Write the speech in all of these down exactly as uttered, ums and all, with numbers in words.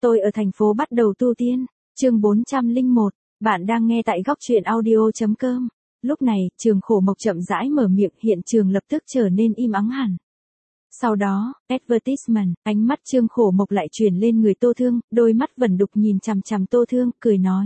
Tôi ở thành phố bắt đầu tu tiên. Chương bốn trăm lẻ một. Bạn đang nghe tại góc truyện audio chấm com. Lúc này, Trường Khổ Mộc chậm rãi mở miệng, hiện trường lập tức trở nên im ắng hẳn. Sau đó, advertisement, ánh mắt Trương Khổ Mộc lại chuyển lên người Tô Thương, đôi mắt vẩn đục nhìn chằm chằm Tô Thương, cười nói.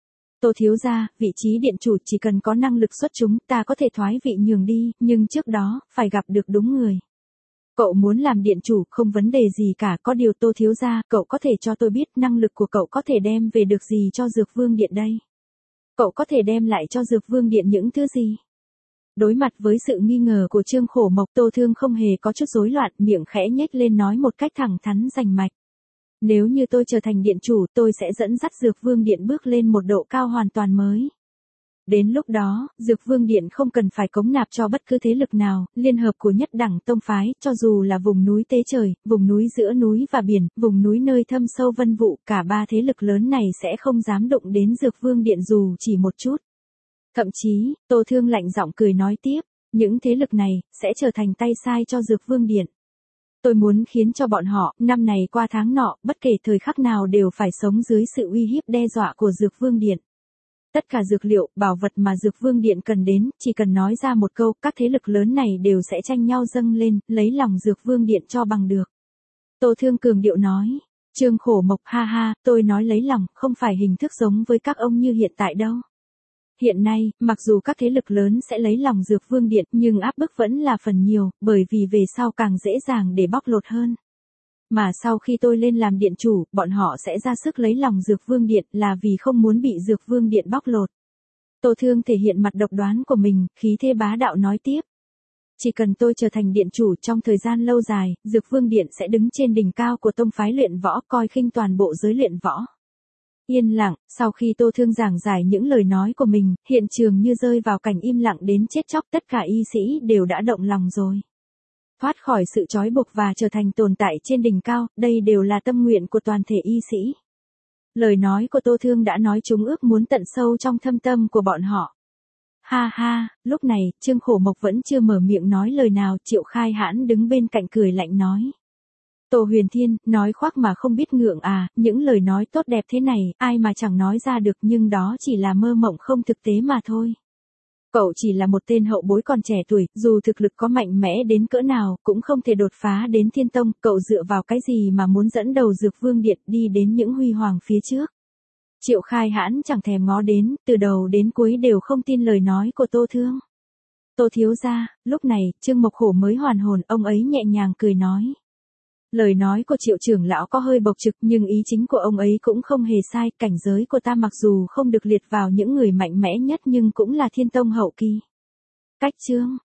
Tô thiếu gia, vị trí điện chủ chỉ cần có năng lực xuất chúng, ta có thể thoái vị nhường đi, nhưng trước đó, phải gặp được đúng người. Cậu muốn làm điện chủ, không vấn đề gì cả, có điều Tô thiếu gia, cậu có thể cho tôi biết năng lực của cậu có thể đem về được gì cho Dược Vương Điện đây? Cậu có thể đem lại cho Dược Vương Điện những thứ gì? Đối mặt với sự nghi ngờ của Trương Khổ Mộc, Tô Thương không hề có chút rối loạn, miệng khẽ nhếch lên nói một cách thẳng thắn rành mạch. Nếu như tôi trở thành điện chủ, tôi sẽ dẫn dắt Dược Vương Điện bước lên một độ cao hoàn toàn mới. Đến lúc đó, Dược Vương Điện không cần phải cống nạp cho bất cứ thế lực nào, liên hợp của nhất đẳng tông phái, cho dù là vùng núi tế trời, vùng núi giữa núi và biển, vùng núi nơi thâm sâu vân vụ, cả ba thế lực lớn này sẽ không dám đụng đến Dược Vương Điện dù chỉ một chút. Thậm chí, Tô Thương lạnh giọng cười nói tiếp, những thế lực này, sẽ trở thành tay sai cho Dược Vương Điện. Tôi muốn khiến cho bọn họ, năm này qua tháng nọ, bất kể thời khắc nào đều phải sống dưới sự uy hiếp đe dọa của Dược Vương Điện. Tất cả dược liệu, bảo vật mà Dược Vương Điện cần đến, chỉ cần nói ra một câu, các thế lực lớn này đều sẽ tranh nhau dâng lên, lấy lòng Dược Vương Điện cho bằng được. Tô Thương cường điệu nói, Trương Khổ Mộc, ha ha, tôi nói lấy lòng, không phải hình thức giống với các ông như hiện tại đâu. Hiện nay, mặc dù các thế lực lớn sẽ lấy lòng Dược Vương Điện, nhưng áp bức vẫn là phần nhiều, bởi vì về sau càng dễ dàng để bóc lột hơn. Mà sau khi tôi lên làm điện chủ, bọn họ sẽ ra sức lấy lòng Dược Vương Điện là vì không muốn bị Dược Vương Điện bóc lột. Tô Thương thể hiện mặt độc đoán của mình, khí thế bá đạo nói tiếp. Chỉ cần tôi trở thành điện chủ trong thời gian lâu dài, Dược Vương Điện sẽ đứng trên đỉnh cao của tông phái luyện võ, coi khinh toàn bộ giới luyện võ. Yên lặng, sau khi Tô Thương giảng giải những lời nói của mình, hiện trường như rơi vào cảnh im lặng đến chết chóc, tất cả y sĩ đều đã động lòng rồi. Thoát khỏi sự trói buộc và trở thành tồn tại trên đỉnh cao, đây đều là tâm nguyện của toàn thể y sĩ. Lời nói của Tô Thương đã nói chúng ước muốn tận sâu trong thâm tâm của bọn họ. Ha ha, lúc này, Trương Khổ Mộc vẫn chưa mở miệng nói lời nào, Triệu Khai Hãn đứng bên cạnh cười lạnh nói. Tô Huyền Thiên, nói khoác mà không biết ngượng à, những lời nói tốt đẹp thế này, ai mà chẳng nói ra được, nhưng đó chỉ là mơ mộng không thực tế mà thôi. Cậu chỉ là một tên hậu bối còn trẻ tuổi, dù thực lực có mạnh mẽ đến cỡ nào, cũng không thể đột phá đến Thiên Tông, cậu dựa vào cái gì mà muốn dẫn đầu Dược Vương Điện đi đến những huy hoàng phía trước. Triệu Khai Hãn chẳng thèm ngó đến, từ đầu đến cuối đều không tin lời nói của Tô Thương. Tô thiếu gia, lúc này, Trương Mộc Hổ mới hoàn hồn, ông ấy nhẹ nhàng cười nói. Lời nói của Triệu trưởng lão có hơi bộc trực, nhưng ý chính của ông ấy cũng không hề sai, cảnh giới của ta mặc dù không được liệt vào những người mạnh mẽ nhất nhưng cũng là Thiên Tông hậu kỳ. Cách chương,